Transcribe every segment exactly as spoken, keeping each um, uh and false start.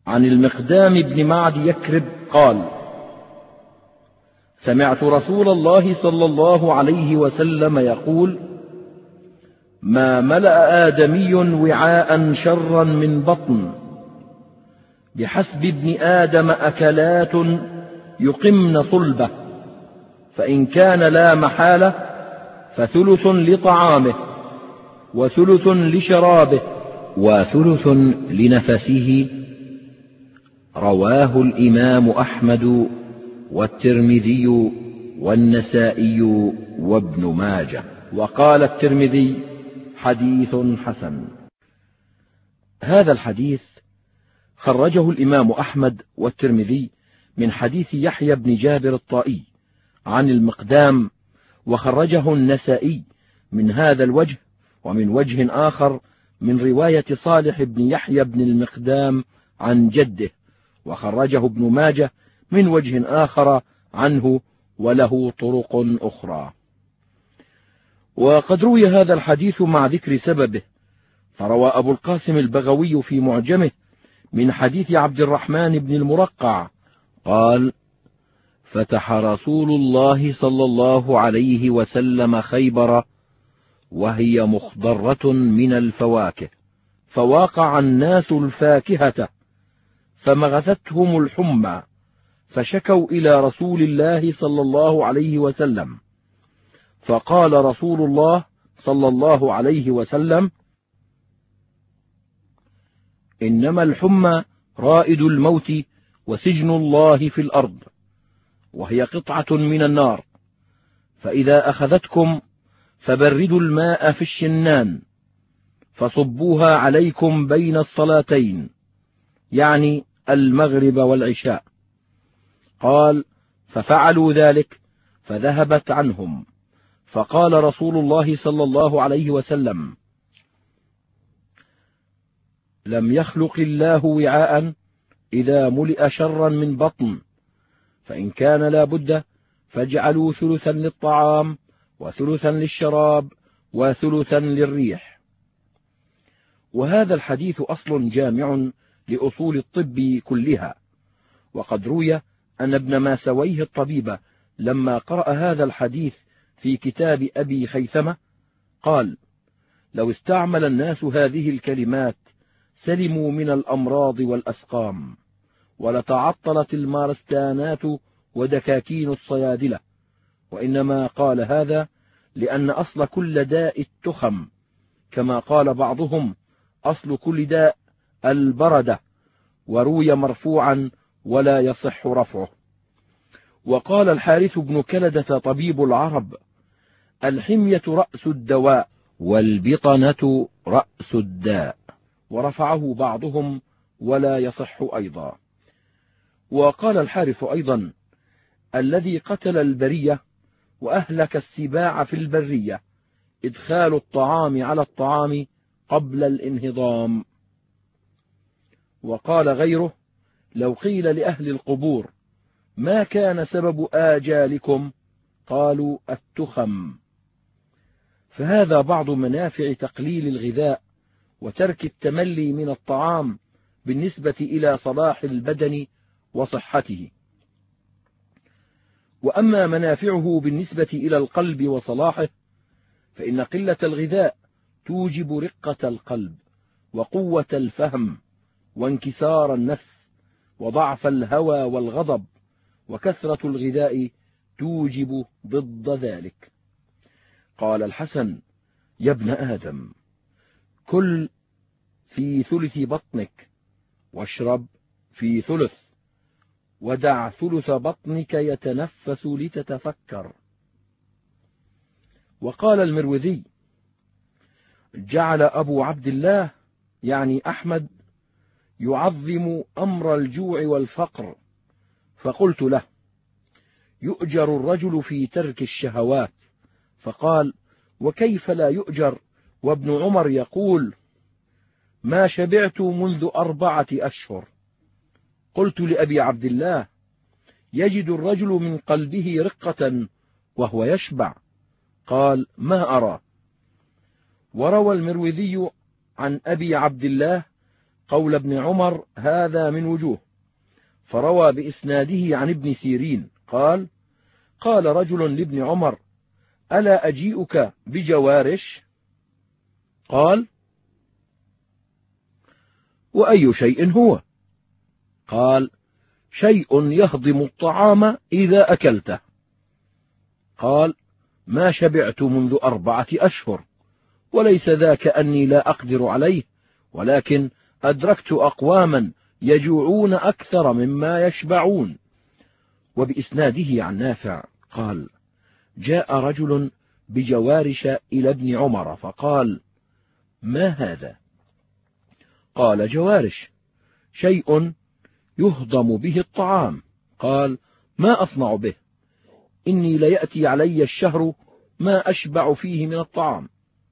عن المقدام بن معد يكرب قال: سمعت رسول الله صلى الله عليه وسلم يقول: ما ملأ آدمي وعاء شرا من بطن، بحسب ابن آدم أكلات يقمن صلبه، فإن كان لا محالة فثلث لطعامه، وثلث لشرابه، وثلث لنفسه. رواه الإمام أحمد والترمذي والنسائي وابن ماجه. وقال الترمذي: حديث حسن. هذا الحديث خرجه الإمام أحمد والترمذي من حديث يحيى بن جابر الطائي عن المقدام، وخرجه النسائي من هذا الوجه ومن وجه آخر من رواية صالح بن يحيى بن المقدام عن جده، وخرجه ابن ماجه من وجه آخر عنه وله طرق أخرى. وقد روي هذا الحديث مع ذكر سببه، فروى أبو القاسم البغوي في معجمه من حديث عبد الرحمن بن المرقع قال: فتح رسول الله صلى الله عليه وسلم خيبر وهي مخضرة من الفواكه، فواقع الناس الفاكهة فمغثتهم الحمى، فشكوا إلى رسول الله صلى الله عليه وسلم، فقال رسول الله صلى الله عليه وسلم: إنما الحمى رائد الموت وسجن الله في الأرض، وهي قطعة من النار، فإذا أخذتكم فبردوا الماء في الشنان فصبوها عليكم بين الصلاتين، يعني المغرب والعشاء. قال: ففعلوا ذلك فذهبت عنهم، فقال رسول الله صلى الله عليه وسلم: لم يخلق الله وعاء إذا ملئ شرا من بطن، فإن كان لا بد فاجعلوا ثلثا للطعام وثلثا للشراب وثلثا للريح. وهذا الحديث أصل جامع لأصول الطب كلها. وقد روي أن ابن ماسويه الطبيب لما قرأ هذا الحديث في كتاب أبي خيثمة قال: لو استعمل الناس هذه الكلمات سلموا من الأمراض والأسقام، ولتعطلت المارستانات ودكاكين الصيادلة. وإنما قال هذا لأن أصل كل داء التخم، كما قال بعضهم أصل كل داء البردة، وروي مرفوعا ولا يصح رفعه. وقال الحارث بن كلدة طبيب العرب: الحمية رأس الدواء، والبطنة رأس الداء، ورفعه بعضهم ولا يصح أيضا. وقال الحارث أيضا: الذي قتل البرية وأهلك السباع في البرية إدخال الطعام على الطعام قبل الانهضام. وقال غيره: لو قيل لأهل القبور ما كان سبب آجالكم قالوا التخم. فهذا بعض منافع تقليل الغذاء وترك التملي من الطعام بالنسبة إلى صلاح البدن وصحته. وأما منافعه بالنسبة إلى القلب وصلاحه، فإن قلة الغذاء توجب رقة القلب وقوة الفهم وانكسار النفس وضعف الهوى والغضب، وكثرة الغذاء توجب ضد ذلك. قال الحسن: يا ابن آدم، كل في ثلث بطنك، واشرب في ثلث، ودع ثلث بطنك يتنفس لتتفكر. وقال المروذي: جعل أبو عبد الله يعني أحمد يعظم أمر الجوع والفقر، فقلت له: يؤجر الرجل في ترك الشهوات؟ فقال: وكيف لا يؤجر وابن عمر يقول: ما شبعت منذ أربعة أشهر. قلت لأبي عبد الله: يجد الرجل من قلبه رقة وهو يشبع؟ قال: ما أرى. وروى المروذي عن أبي عبد الله قول ابن عمر هذا من وجوه. فروى بإسناده عن ابن سيرين قال: قال رجل لابن عمر: ألا أجيئك بجوارش؟ قال: وأي شيء هو؟ قال: شيء يهضم الطعام إذا أكلته. قال: ما شبعت منذ أربعة أشهر، وليس ذاك أني لا أقدر عليه، ولكن أدركت أقواما يجوعون أكثر مما يشبعون. وبإسناده عن نافع قال: جاء رجل بجوارش إلى ابن عمر فقال: ما هذا؟ قال: جوارش، شيء يهضم به الطعام. قال: ما أصنع به؟ إني ليأتي علي الشهر ما أشبع فيه من الطعام.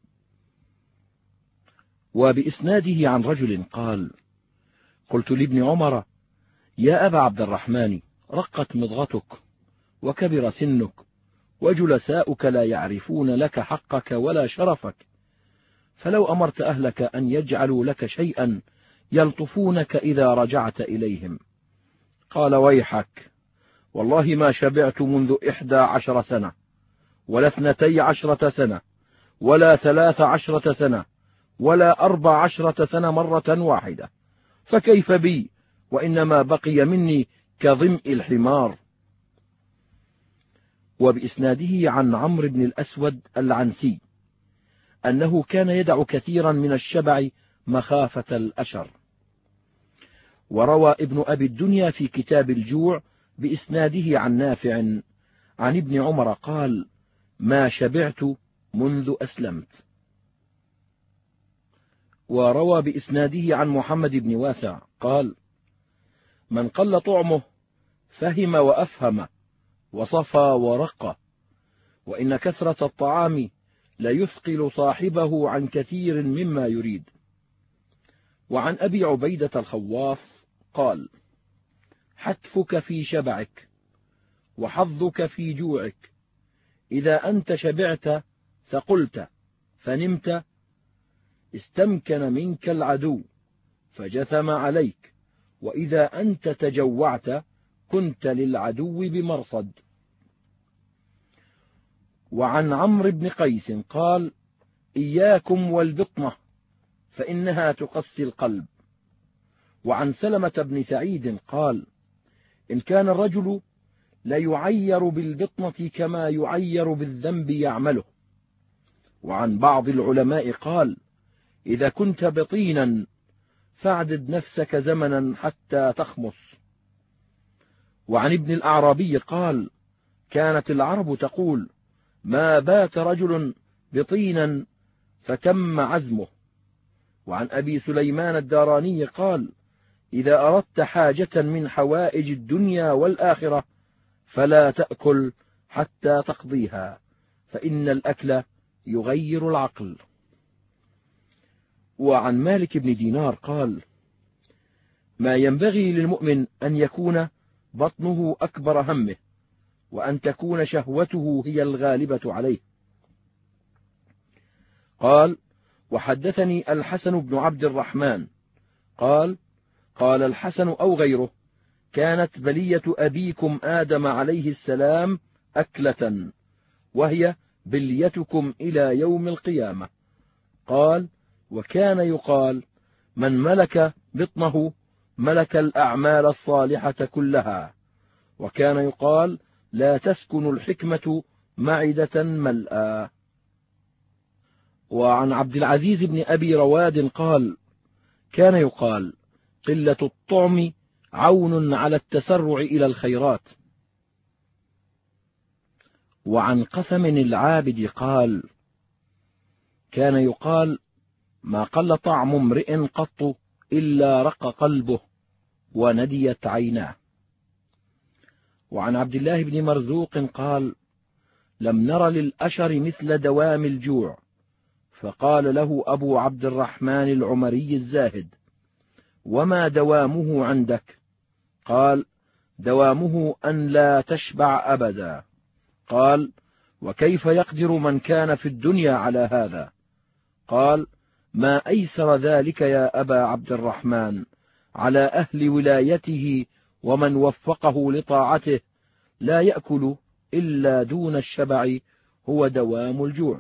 وبإسناده عن رجل قال: قلت لابن عمر: يا أبا عبد الرحمن، رقت مضغتك وكبر سنك، وجلساؤك لا يعرفون لك حقك ولا شرفك، فلو أمرت أهلك أن يجعلوا لك شيئا يلطفونك إذا رجعت إليهم. قال: ويحك، والله ما شبعت منذ إحدى عشر سنة، ولا اثنتي عشرة سنة، ولا ثلاث عشرة سنة، ولا أربع عشرة سنة مرة واحدة، فكيف بي وإنما بقي مني كظمء الحمار. وبإسناده عن عمرو بن الأسود العنسي أنه كان يدع كثيرا من الشبع مخافة الأشر. وروى ابن أبي الدنيا في كتاب الجوع بإسناده عن نافع عن ابن عمر قال: ما شبعت منذ أسلمت. وروى بإسناده عن محمد بن واسع قال: من قل طعمه فهم وأفهم وصفى ورق، وإن كثرة الطعام ليثقل صاحبه عن كثير مما يريد. وعن أبي عبيدة الخواص قال: حتفك في شبعك وحظك في جوعك، إذا أنت شبعت ثقلت فنمت استمكن منك العدو فجثم عليك، وإذا أنت تجوعت كنت للعدو بمرصد. وعن عمرو بن قيس قال: إياكم والبطنة فإنها تقسي القلب. وعن سلمة بن سعيد قال: إن كان الرجل ليعير بالبطنة كما يعير بالذنب يعمله. وعن بعض العلماء قال: إذا كنت بطينا فاعدد نفسك زمنا حتى تخمص. وعن ابن الأعرابي قال: كانت العرب تقول: ما بات رجل بطينا فتم عزمه. وعن أبي سليمان الداراني قال: إذا أردت حاجة من حوائج الدنيا والآخرة فلا تأكل حتى تقضيها، فإن الأكل يغير العقل. وعن مالك بن دينار قال: ما ينبغي للمؤمن أن يكون بطنه أكبر همه، وأن تكون شهوته هي الغالبة عليه. قال: وحدثني الحسن بن عبد الرحمن قال: قال الحسن أو غيره: كانت بلية أبيكم آدم عليه السلام أكلة، وهي بليتكم إلى يوم القيامة. قال: وكان يقال: من ملك بطنه ملك الأعمال الصالحة كلها. وكان يقال: لا تسكن الحكمة معدة ملأى. وعن عبد العزيز بن أبي رواد قال: كان يقال: قلة الطعم عون على التسرع إلى الخيرات. وعن قسم العابد قال: كان يقال: ما قل طعم امرئ قط إلا رق قلبه ونديت عيناه. وعن عبد الله بن مرزوق قال: لم نر للأشر مثل دوام الجوع. فقال له أبو عبد الرحمن العمري الزاهد: وما دوامه عندك؟ قال: دوامه أن لا تشبع أبدا. قال: وكيف يقدر من كان في الدنيا على هذا؟ قال: ما أيسر ذلك يا أبا عبد الرحمن على أهل ولايته ومن وفقه لطاعته، لا يأكل إلا دون الشبع، هو دوام الجوع.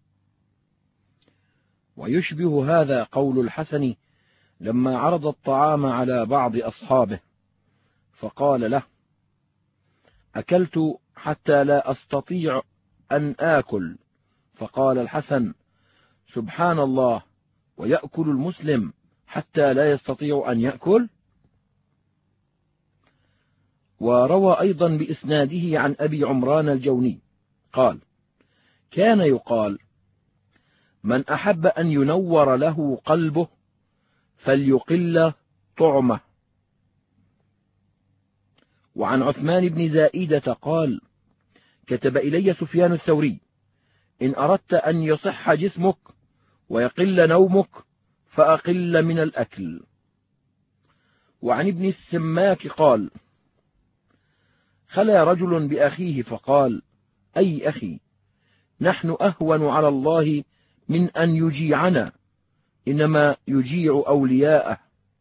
ويشبه هذا قول الحسن لما عرض الطعام على بعض أصحابه فقال له: أكلت حتى لا أستطيع أن آكل. فقال الحسن: سبحان الله، ويأكل المسلم حتى لا يستطيع أن يأكل؟ وروى أيضا بإسناده عن أبي عمران الجوني قال: كان يقال: من أحب أن ينور له قلبه فليقل طعمه. وعن عثمان بن زائدة قال: كتب إلي سفيان الثوري: إن أردت أن يصح جسمك ويقل نومك فأقل من الأكل. وعن ابن السماك قال: خلى رجل بأخيه فقال: أي أخي، نحن أهون على الله من أن يجيعنا، إنما يجيع أولياءه.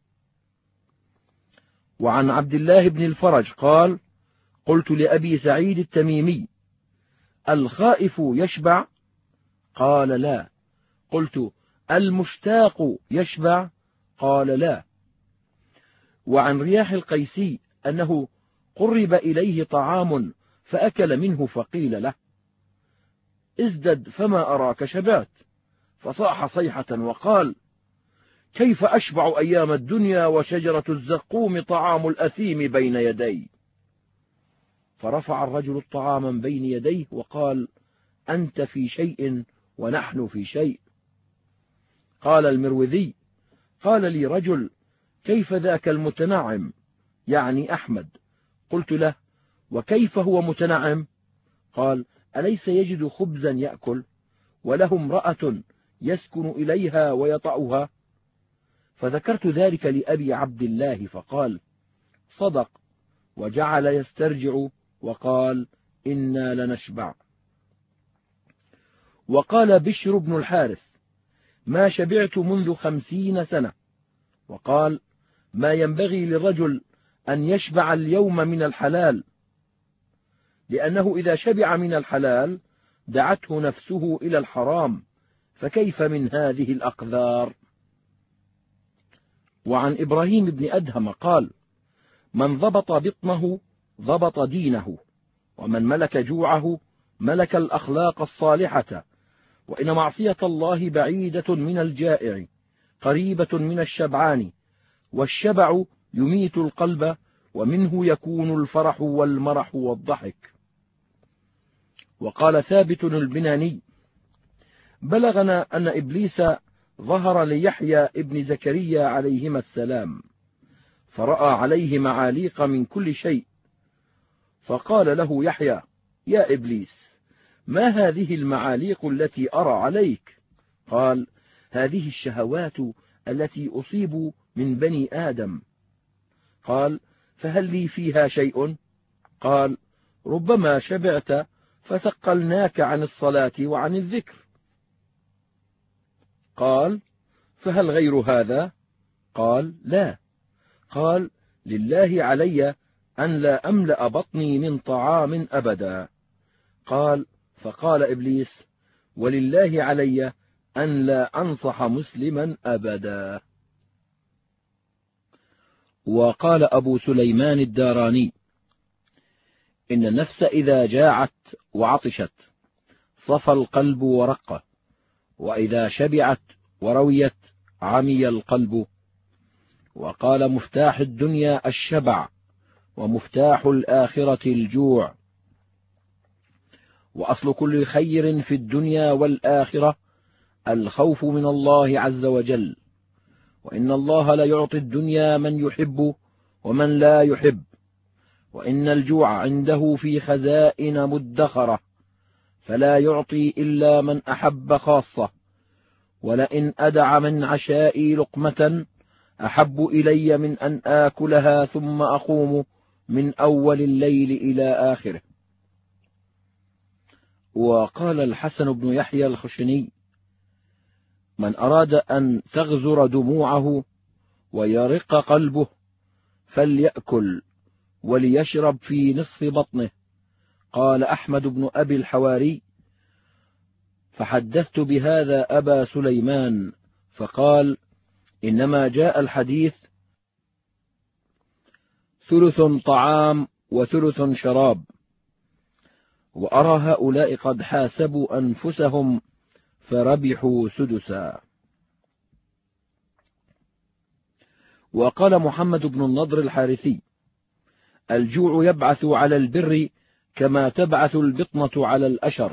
وعن عبد الله بن الفرج قال: قلت لأبي سعيد التميمي: الخائف يشبع؟ قال: لا. قلت: المشتاق يشبع؟ قال: لا. وعن رياح القيسي أنه قرب إليه طعام فأكل منه فقيل له: ازدد فما أراك شبعت. فصاح صيحة وقال: كيف أشبع أيام الدنيا وشجرة الزقوم طعام الأثيم بين يدي؟ فرفع الرجل الطعام من بين يديه وقال: أنت في شيء ونحن في شيء. قال المروذي: قال لي رجل: كيف ذاك المتنعم؟ يعني أحمد. قلت له: وكيف هو متنعم؟ قال: أليس يجد خبزا يأكل وله امرأة يسكن إليها ويطأها؟ فذكرت ذلك لأبي عبد الله فقال: صدق، وجعل يسترجع وقال: إنا لنشبع. وقال بشر بن الحارث: ما شبعت منذ خمسين سنة. وقال: ما ينبغي للرجل أن يشبع اليوم من الحلال، لأنه إذا شبع من الحلال دعته نفسه إلى الحرام، فكيف من هذه الأقذار؟ وعن إبراهيم بن أدهم قال: من ضبط بطنه ضبط دينه، ومن ملك جوعه ملك الأخلاق الصالحة، وإن معصية الله بعيدة من الجائع قريبة من الشبعان، والشبع يميت القلب، ومنه يكون الفرح والمرح والضحك. وقال ثابت البناني: بلغنا أن إبليس ظهر ليحيى ابن زكريا عليهما السلام، فرأى عليه معاليق من كل شيء، فقال له يحيى: يا إبليس، ما هذه المعاليق التي أرى عليك؟ قال: هذه الشهوات التي أصيب من بني آدم. قال: فهل لي فيها شيء؟ قال: ربما شبعت فثقلناك عن الصلاة وعن الذكر. قال: فهل غير هذا؟ قال: لا. قال: لله علي أن لا أملأ بطني من طعام أبدا. قال: فقال إبليس: ولله علي أن لا أنصح مسلما أبدا. وقال أبو سليمان الداراني: إن النفس إذا جاعت وعطشت صفى القلب ورق، وإذا شبعت ورويت عمي القلب. وقال: مفتاح الدنيا الشبع، ومفتاح الآخرة الجوع. وأصل كل خير في الدنيا والآخرة الخوف من الله عز وجل، وإن الله لا يعطي الدنيا من يحب ومن لا يحب، وإن الجوع عنده في خزائن مدخرة، فلا يعطي إلا من أحب خاصة. ولئن أدع من عشائي لقمة أحب إلي من أن آكلها ثم أقوم من أول الليل إلى آخره. وقال الحسن بن يحيى الخشني: من أراد أن تغزر دموعه ويرق قلبه فليأكل وليشرب في نصف بطنه. قال أحمد بن أبي الحواري: فحدثت بهذا أبا سليمان فقال: إنما جاء الحديث ثلث طعام وثلث شراب، وأرى هؤلاء قد حاسبوا أنفسهم فربحوا سدسا. وقال محمد بن النضر الحارثي: الجوع يبعث على البر كما تبعث البطنة على الأشر.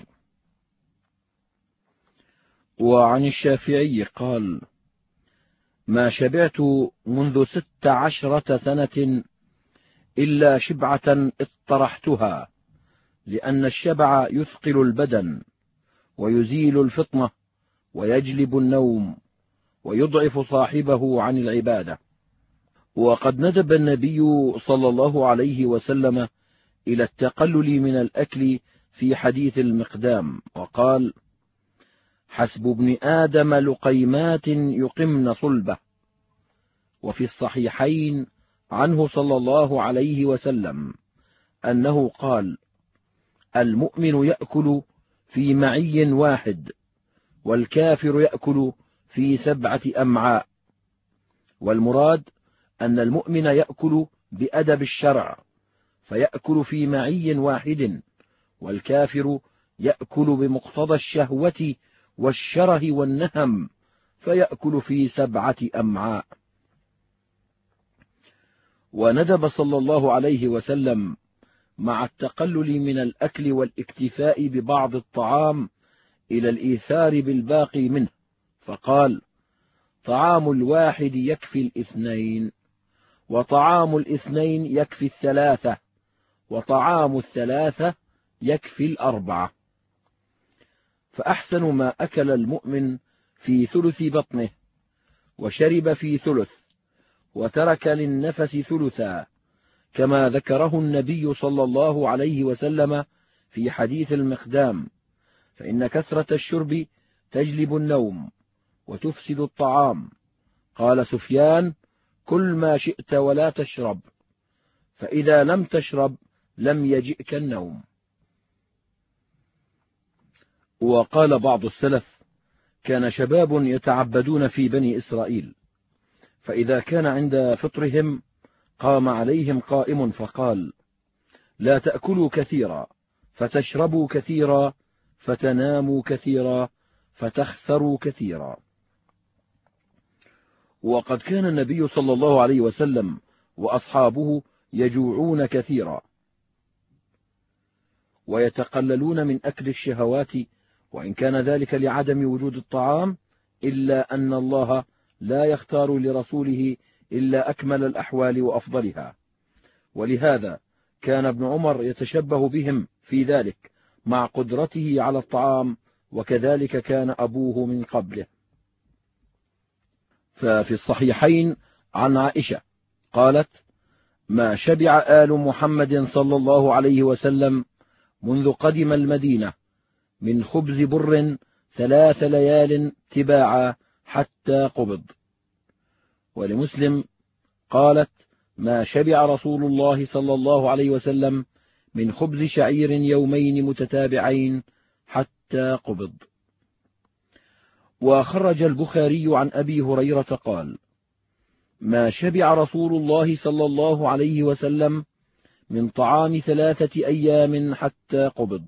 وعن الشافعي قال: ما شبعت منذ ست عشرة سنة إلا شبعة اطرحتها، لأن الشبع يثقل البدن ويزيل الفطنة ويجلب النوم ويضعف صاحبه عن العبادة. وقد ندب النبي صلى الله عليه وسلم إلى التقلل من الأكل في حديث المقدام، وقال: حسب ابن آدم لقيمات يقمن صلبه. وفي الصحيحين عنه صلى الله عليه وسلم أنه قال: المؤمن يأكل في معي واحد، والكافر يأكل في سبعة أمعاء. والمراد أن المؤمن يأكل بأدب الشرع فيأكل في معي واحد، والكافر يأكل بمقتضى الشهوة والشره والنهم فيأكل في سبعة أمعاء. وندب صلى الله عليه وسلم مع التقلل من الأكل والاكتفاء ببعض الطعام إلى الإيثار بالباقي منه، فقال: طعام الواحد يكفي الاثنين، وطعام الاثنين يكفي الثلاثة، وطعام الثلاثة يكفي الأربعة. فأحسن ما أكل المؤمن في ثلث بطنه، وشرب في ثلث، وترك للنفس ثلثا، كما ذكره النبي صلى الله عليه وسلم في حديث المقدام: فإن كثرة الشرب تجلب النوم وتفسد الطعام. قال سفيان: كل ما شئت ولا تشرب، فإذا لم تشرب لم يجئك النوم. وقال بعض السلف: كان شباب يتعبدون في بني إسرائيل، فإذا كان عند فطرهم قام عليهم قائم فقال: لا تأكلوا كثيرا فتشربوا كثيرا فتناموا كثيرا فتخسروا كثيرا. وقد كان النبي صلى الله عليه وسلم وأصحابه يجوعون كثيرا ويتقللون من أكل الشهوات، وإن كان ذلك لعدم وجود الطعام، إلا أن الله لا يختار لرسوله إلا أكمل الأحوال وأفضلها. ولهذا كان ابن عمر يتشبه بهم في ذلك مع قدرته على الطعام، وكذلك كان أبوه من قبله. ففي الصحيحين عن عائشة قالت: ما شبع آل محمد صلى الله عليه وسلم منذ قدم المدينة من خبز بر ثلاث ليال تباعا حتى قبض. ولمسلم قالت: ما شبع رسول الله صلى الله عليه وسلم من خبز شعير يومين متتابعين حتى قبض. وخرج البخاري عن أبي هريرة قال: ما شبع رسول الله صلى الله عليه وسلم من طعام ثلاثة أيام حتى قبض.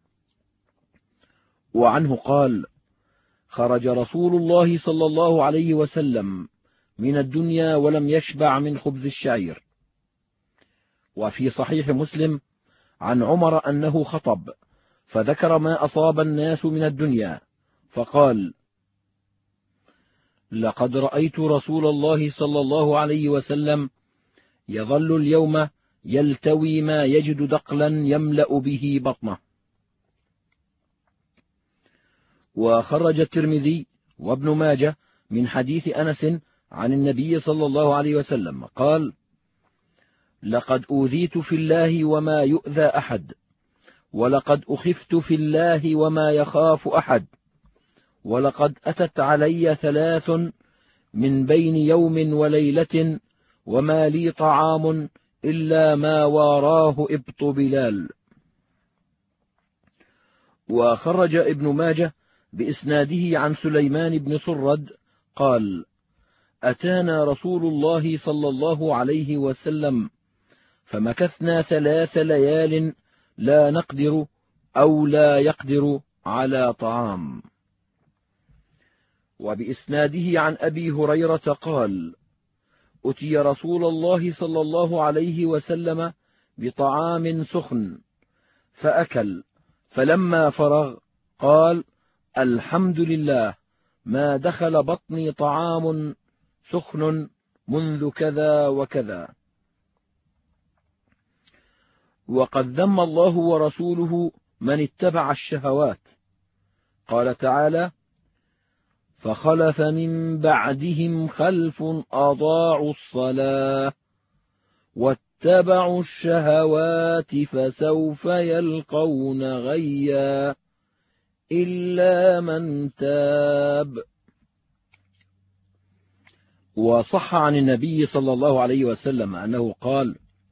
وعنه قال: خرج رسول الله صلى الله عليه وسلم من الدنيا ولم يشبع من خبز الشعير. وفي صحيح مسلم عن عمر أنه خطب فذكر ما أصاب الناس من الدنيا فقال: لقد رأيت رسول الله صلى الله عليه وسلم يظل اليوم يلتوي ما يجد دقلا يملأ به بطنه. وخرج الترمذي وابن ماجه من حديث أنس عن النبي صلى الله عليه وسلم قال: لقد أوذيت في الله وما يؤذى أحد، ولقد أخفت في الله وما يخاف أحد، ولقد أتت علي ثلاث من بين يوم وليلة وما لي طعام إلا ما واراه إبط بلال. وخرج ابن ماجه بإسناده عن سليمان بن سرد قال: أتانا رسول الله صلى الله عليه وسلم فمكثنا ثلاث ليال لا نقدر أو لا يقدر على طعام. وبإسناده عن أبي هريرة قال: أتي رسول الله صلى الله عليه وسلم بطعام سخن فأكل، فلما فرغ قال: الحمد لله، ما دخل بطني طعام سخن منذ كذا وكذا. وقد ذم الله ورسوله من اتبع الشهوات، قال تعالى: فخلف من بعدهم خلف أضاعوا الصلاة واتبعوا الشهوات فسوف يلقون غيا إلا من تاب. وصح عن النبي صلى الله عليه وسلم أنه قال: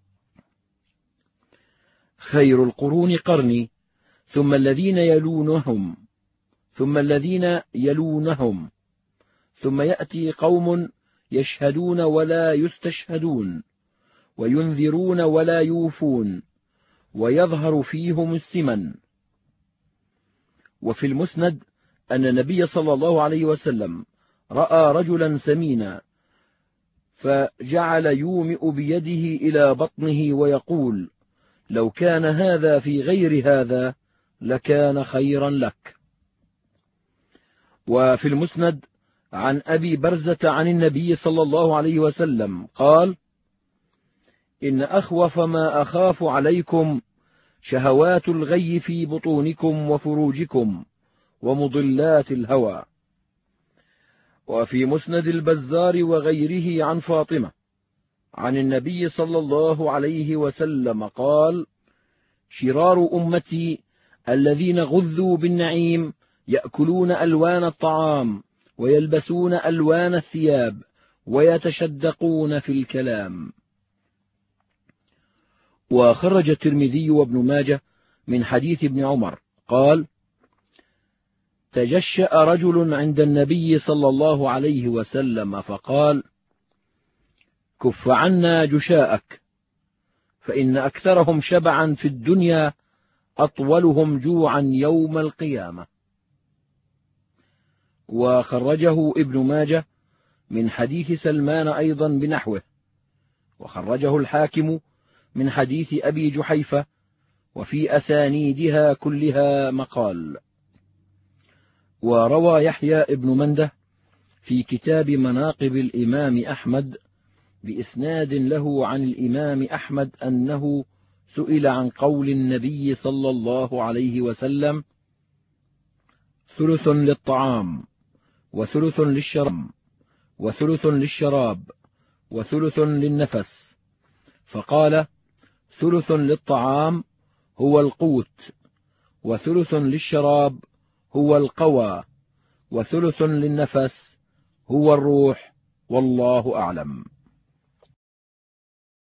خير القرون قرني ثم الذين يلونهم ثم الذين يلونهم ثم يأتي قوم يشهدون ولا يستشهدون وينذرون ولا يوفون ويظهر فيهم السمن. وفي المسند أن النبي صلى الله عليه وسلم رأى رجلا سمينا فجعل يومئ بيده إلى بطنه ويقول: لو كان هذا في غير هذا لكان خيرا لك. وفي المسند عن أبي برزة عن النبي صلى الله عليه وسلم قال: إن أخوف ما أخاف عليكم شهوات الغي في بطونكم وفروجكم ومضلات الهوى. وفي مسند البزار وغيره عن فاطمة عن النبي صلى الله عليه وسلم قال: شرار أمتي الذين غذوا بالنعيم يأكلون ألوان الطعام ويلبسون ألوان الثياب ويتشدقون في الكلام. وخرج الترمذي وابن ماجه من حديث ابن عمر قال: تجشأ رجل عند النبي صلى الله عليه وسلم فقال: كف عنا جشاءك، فإن أكثرهم شبعا في الدنيا أطولهم جوعا يوم القيامة. وخرجه ابن ماجه من حديث سلمان أيضا بنحوه، وخرجه الحاكم من حديث أبي جحيفة، وفي أسانيدها كلها مقال. وروى يحيى ابن منده في كتاب مناقب الإمام أحمد بإسناد له عن الإمام أحمد أنه سئل عن قول النبي صلى الله عليه وسلم: ثلث للطعام وثلث للشراب وثلث للشراب وثلث للنفس، فقال: ثلث للطعام هو القوت، وثلث للشراب هو القوى، وثلث للنفس هو الروح، والله أعلم.